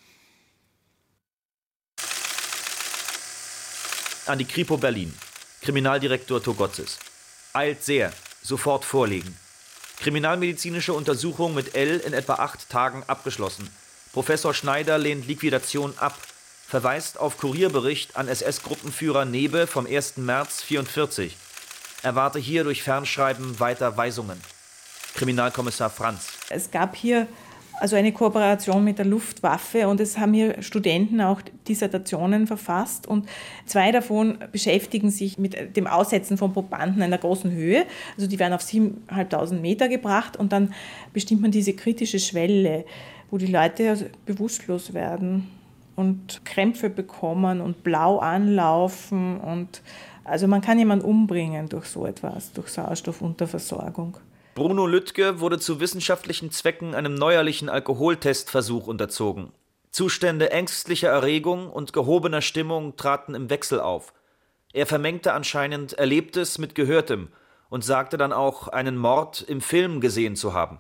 An die Kripo Berlin. Kriminaldirektor Togotzis. Eilt sehr. Sofort vorlegen. Kriminalmedizinische Untersuchung mit L in etwa acht Tagen abgeschlossen. Professor Schneider lehnt Liquidation ab. Verweist auf Kurierbericht an S S-Gruppenführer Nebe vom ersten März vierundvierzig. Erwarte hier durch Fernschreiben weiter Weisungen. Kriminalkommissar Franz. Es gab hier also eine Kooperation mit der Luftwaffe und es haben hier Studenten auch Dissertationen verfasst und zwei davon beschäftigen sich mit dem Aussetzen von Probanden einer großen Höhe. Also die werden auf siebentausendfünfhundert Meter gebracht und dann bestimmt man diese kritische Schwelle, wo die Leute also bewusstlos werden und Krämpfe bekommen und blau anlaufen und also man kann jemanden umbringen durch so etwas, durch Sauerstoffunterversorgung. Bruno Lüttke wurde zu wissenschaftlichen Zwecken einem neuerlichen Alkoholtestversuch unterzogen. Zustände ängstlicher Erregung und gehobener Stimmung traten im Wechsel auf. Er vermengte anscheinend Erlebtes mit Gehörtem und sagte dann auch, einen Mord im Film gesehen zu haben.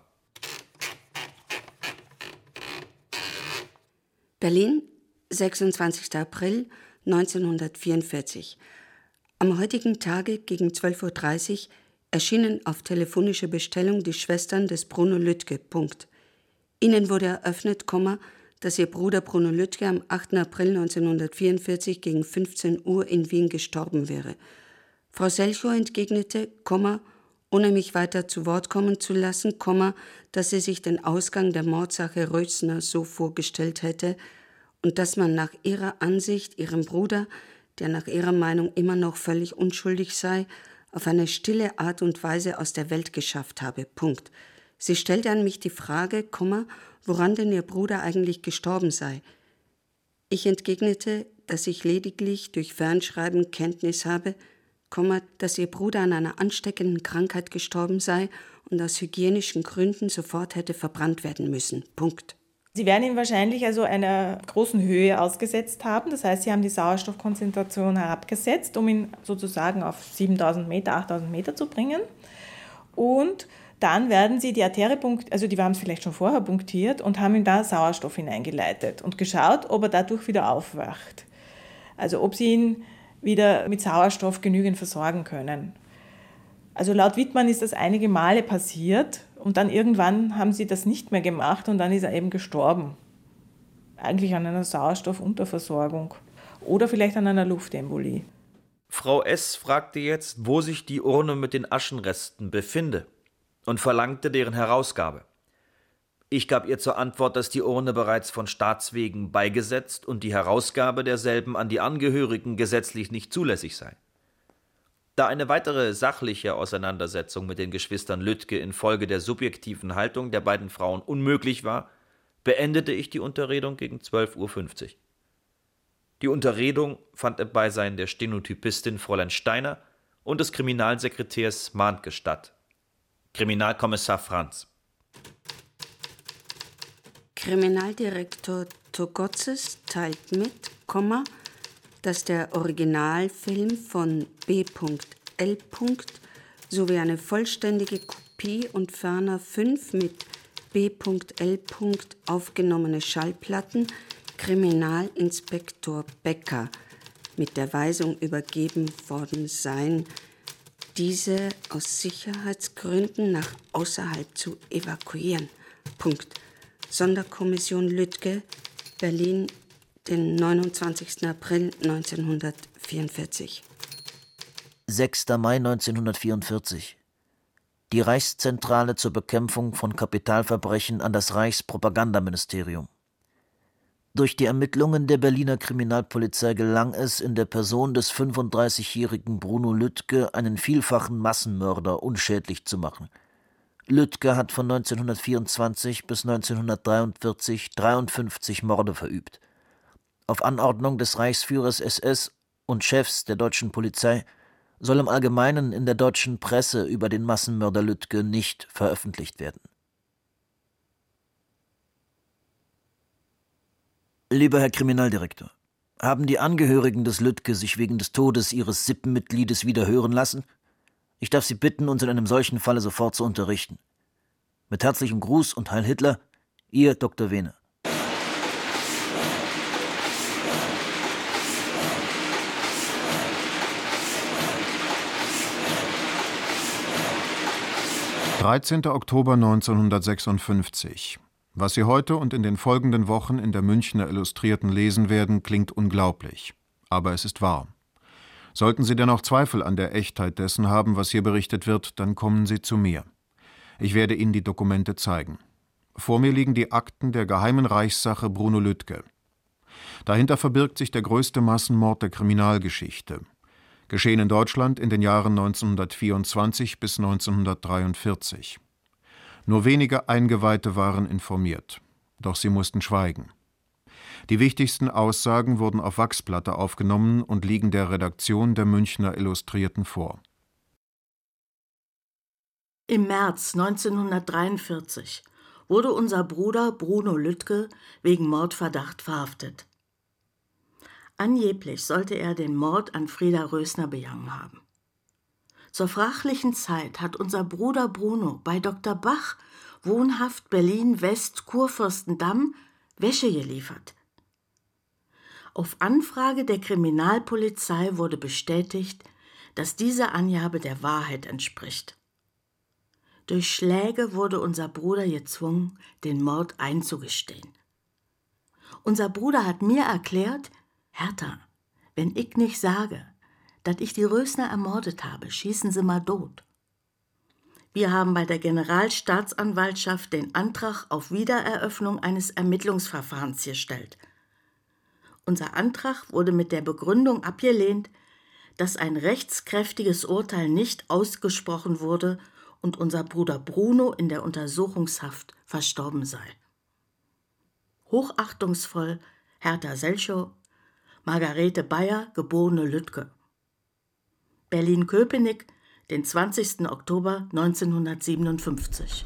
Berlin, sechsundzwanzigster April neunzehnhundertvierundvierzig. Am heutigen Tage gegen zwölf Uhr dreißig erschienen auf telefonische Bestellung die Schwestern des Bruno Lüttke. Punkt. Ihnen wurde eröffnet, dass ihr Bruder Bruno Lüttke am achten April neunzehnhundertvierundvierzig gegen fünfzehn Uhr in Wien gestorben wäre. Frau Selchow entgegnete, ohne mich weiter zu Wort kommen zu lassen, dass sie sich den Ausgang der Mordsache Rötzner so vorgestellt hätte und dass man nach ihrer Ansicht ihrem Bruder, der nach ihrer Meinung immer noch völlig unschuldig sei, auf eine stille Art und Weise aus der Welt geschafft habe. Punkt. Sie stellte an mich die Frage, woran denn ihr Bruder eigentlich gestorben sei. Ich entgegnete, dass ich lediglich durch Fernschreiben Kenntnis habe, dass ihr Bruder an einer ansteckenden Krankheit gestorben sei und aus hygienischen Gründen sofort hätte verbrannt werden müssen. Punkt. Sie werden ihn wahrscheinlich also einer großen Höhe ausgesetzt haben. Das heißt, Sie haben die Sauerstoffkonzentration herabgesetzt, um ihn sozusagen auf siebentausend Meter, achttausend Meter zu bringen. Und dann werden Sie die Arterie punktiert, also die haben es vielleicht schon vorher punktiert und haben ihm da Sauerstoff hineingeleitet und geschaut, ob er dadurch wieder aufwacht. Also ob Sie ihn wieder mit Sauerstoff genügend versorgen können. Also laut Wittmann ist das einige Male passiert und dann irgendwann haben sie das nicht mehr gemacht und dann ist er eben gestorben. Eigentlich an einer Sauerstoffunterversorgung oder vielleicht an einer Luftembolie. Frau S. fragte jetzt, wo sich die Urne mit den Aschenresten befinde und verlangte deren Herausgabe. Ich gab ihr zur Antwort, dass die Urne bereits von Staatswegen beigesetzt und die Herausgabe derselben an die Angehörigen gesetzlich nicht zulässig sei. Da eine weitere sachliche Auseinandersetzung mit den Geschwistern Lüttke infolge der subjektiven Haltung der beiden Frauen unmöglich war, beendete ich die Unterredung gegen zwölf Uhr fünfzig. Die Unterredung fand im Beisein der Stenotypistin Fräulein Steiner und des Kriminalsekretärs Mahntke statt. Kriminalkommissar Franz. Kriminaldirektor Togotzes teilt mit, dass der Originalfilm von B L sowie eine vollständige Kopie und ferner fünf mit B L aufgenommene Schallplatten Kriminalinspektor Becker mit der Weisung übergeben worden seien, diese aus Sicherheitsgründen nach außerhalb zu evakuieren. Punkt. Sonderkommission Lüttke, Berlin, den neunundzwanzigsten April neunzehnhundertvierundvierzig. sechster Mai neunzehnhundertvierundvierzig. Die Reichszentrale zur Bekämpfung von Kapitalverbrechen an das Reichspropagandaministerium. Durch die Ermittlungen der Berliner Kriminalpolizei gelang es, in der Person des fünfunddreißigjährigen Bruno Lüttke einen vielfachen Massenmörder unschädlich zu machen. Lüttke hat von neunzehnhundertvierundzwanzig bis neunzehnhundertdreiundvierzig dreiundfünfzig Morde verübt. Auf Anordnung des Reichsführers S S und Chefs der deutschen Polizei soll im Allgemeinen in der deutschen Presse über den Massenmörder Lüttke nicht veröffentlicht werden. Lieber Herr Kriminaldirektor, haben die Angehörigen des Lüttke sich wegen des Todes ihres Sippenmitgliedes wieder hören lassen? Ich darf Sie bitten, uns in einem solchen Falle sofort zu unterrichten. Mit herzlichem Gruß und Heil Hitler, Ihr Doktor Wehner. dreizehnter Oktober neunzehnhundertsechsundfünfzig. Was Sie heute und in den folgenden Wochen in der Münchner Illustrierten lesen werden, klingt unglaublich. Aber es ist wahr. Sollten Sie dennoch Zweifel an der Echtheit dessen haben, was hier berichtet wird, dann kommen Sie zu mir. Ich werde Ihnen die Dokumente zeigen. Vor mir liegen die Akten der geheimen Reichssache Bruno Lüttke. Dahinter verbirgt sich der größte Massenmord der Kriminalgeschichte. Geschehen in Deutschland in den Jahren neunzehnhundertvierundzwanzig bis neunzehnhundertdreiundvierzig. Nur wenige Eingeweihte waren informiert, doch sie mussten schweigen. Die wichtigsten Aussagen wurden auf Wachsplatte aufgenommen und liegen der Redaktion der Münchner Illustrierten vor. Im März neunzehnhundertdreiundvierzig wurde unser Bruder Bruno Lüttke wegen Mordverdacht verhaftet. Angeblich sollte er den Mord an Frieda Rösner begangen haben. Zur fraglichen Zeit hat unser Bruder Bruno bei Doktor Bach, wohnhaft Berlin-West, Kurfürstendamm, Wäsche geliefert. Auf Anfrage der Kriminalpolizei wurde bestätigt, dass diese Angabe der Wahrheit entspricht. Durch Schläge wurde unser Bruder gezwungen, den Mord einzugestehen. Unser Bruder hat mir erklärt, Hertha, wenn ich nicht sage, dass ich die Rösner ermordet habe, schießen sie mal tot. Wir haben bei der Generalstaatsanwaltschaft den Antrag auf Wiedereröffnung eines Ermittlungsverfahrens gestellt. Unser Antrag wurde mit der Begründung abgelehnt, dass ein rechtskräftiges Urteil nicht ausgesprochen wurde und unser Bruder Bruno in der Untersuchungshaft verstorben sei. Hochachtungsvoll Hertha Selchow, Margarete Bayer, geborene Lüttke. Berlin-Köpenick, den zwanzigsten Oktober neunzehnhundertsiebenundfünfzig.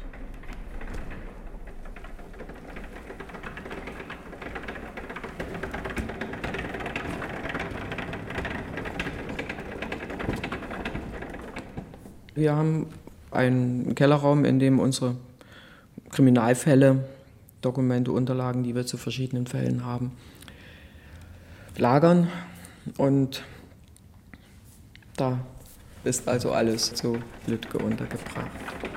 Wir haben einen Kellerraum, in dem unsere Kriminalfälle, Dokumente, Unterlagen, die wir zu verschiedenen Fällen haben, lagern. Und da ist also alles zu Lüttke untergebracht.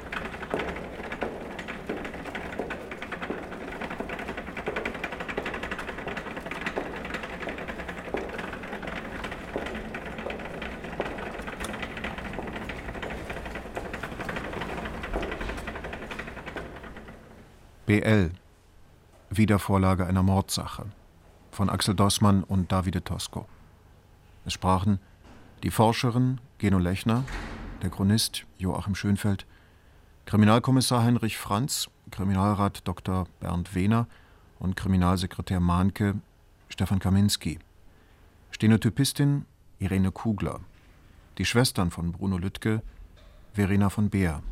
B L. Wiedervorlage einer Mordsache von Axel Doßmann und Davide Tosco. Es sprachen die Forscherin Geno Lechner, der Chronist Joachim Schönfeld, Kriminalkommissar Heinrich Franz, Kriminalrat Doktor Bernd Wehner und Kriminalsekretär Mahnke Stefan Kaminski, Stenotypistin Irene Kugler, die Schwestern von Bruno Lüttke Verena von Beer.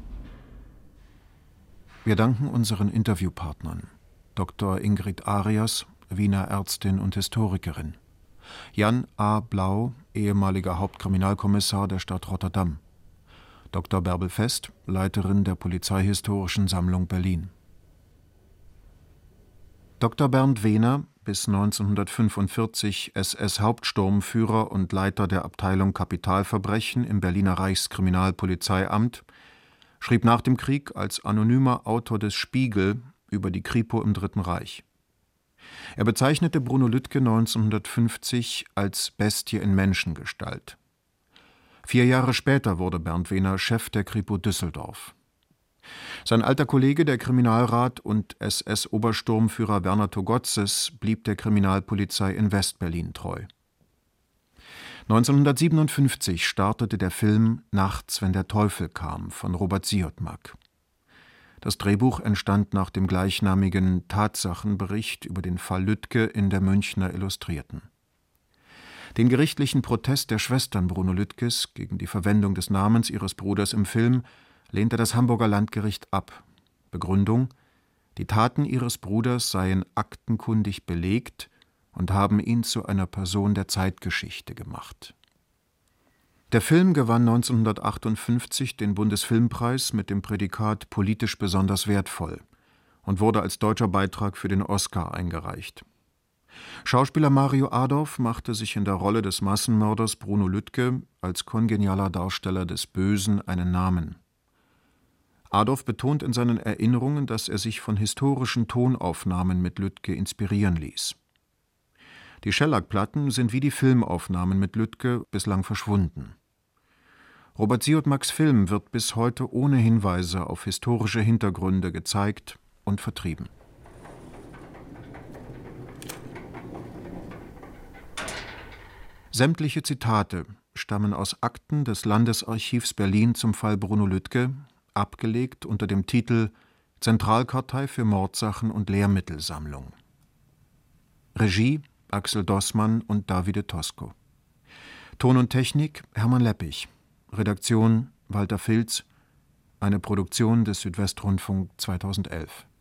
Wir danken unseren Interviewpartnern, Doktor Ingrid Arias, Wiener Ärztin und Historikerin, Jan A. Blau, ehemaliger Hauptkriminalkommissar der Stadt Rotterdam, Doktor Bärbel Fest, Leiterin der Polizeihistorischen Sammlung Berlin. Doktor Bernd Wehner, bis neunzehnhundertfünfundvierzig S S-Hauptsturmführer und Leiter der Abteilung Kapitalverbrechen im Berliner Reichskriminalpolizeiamt, schrieb nach dem Krieg als anonymer Autor des Spiegel über die Kripo im Dritten Reich. Er bezeichnete Bruno Lüttke neunzehnhundertfünfzig als Bestie in Menschengestalt. Vier Jahre später wurde Bernd Wehner Chef der Kripo Düsseldorf. Sein alter Kollege, der Kriminalrat und S S-Obersturmführer Werner Togotzes, blieb der Kriminalpolizei in Westberlin treu. neunzehnhundertsiebenundfünfzig startete der Film »Nachts, wenn der Teufel kam« von Robert Siodmak. Das Drehbuch entstand nach dem gleichnamigen Tatsachenbericht über den Fall Lüttke in der Münchner Illustrierten. Den gerichtlichen Protest der Schwestern Bruno Lüttkes gegen die Verwendung des Namens ihres Bruders im Film lehnte das Hamburger Landgericht ab. Begründung: Die Taten ihres Bruders seien aktenkundig belegt und haben ihn zu einer Person der Zeitgeschichte gemacht. Der Film gewann neunzehnhundertachtundfünfzig den Bundesfilmpreis mit dem Prädikat »politisch besonders wertvoll« und wurde als deutscher Beitrag für den Oscar eingereicht. Schauspieler Mario Adorf machte sich in der Rolle des Massenmörders Bruno Lüttke als kongenialer Darsteller des Bösen einen Namen. Adorf betont in seinen Erinnerungen, dass er sich von historischen Tonaufnahmen mit Lüttke inspirieren ließ. Die Schellack-Platten sind wie die Filmaufnahmen mit Lüttke bislang verschwunden. Robert Siodmaks Film wird bis heute ohne Hinweise auf historische Hintergründe gezeigt und vertrieben. Sämtliche Zitate stammen aus Akten des Landesarchivs Berlin zum Fall Bruno Lüttke, abgelegt unter dem Titel »Zentralkartei für Mordsachen und Lehrmittelsammlung«. Regie Axel Doßmann und Davide Tosco. Ton und Technik Hermann Leppich. Redaktion Walter Filz. Eine Produktion des Südwestrundfunk zweitausendelf.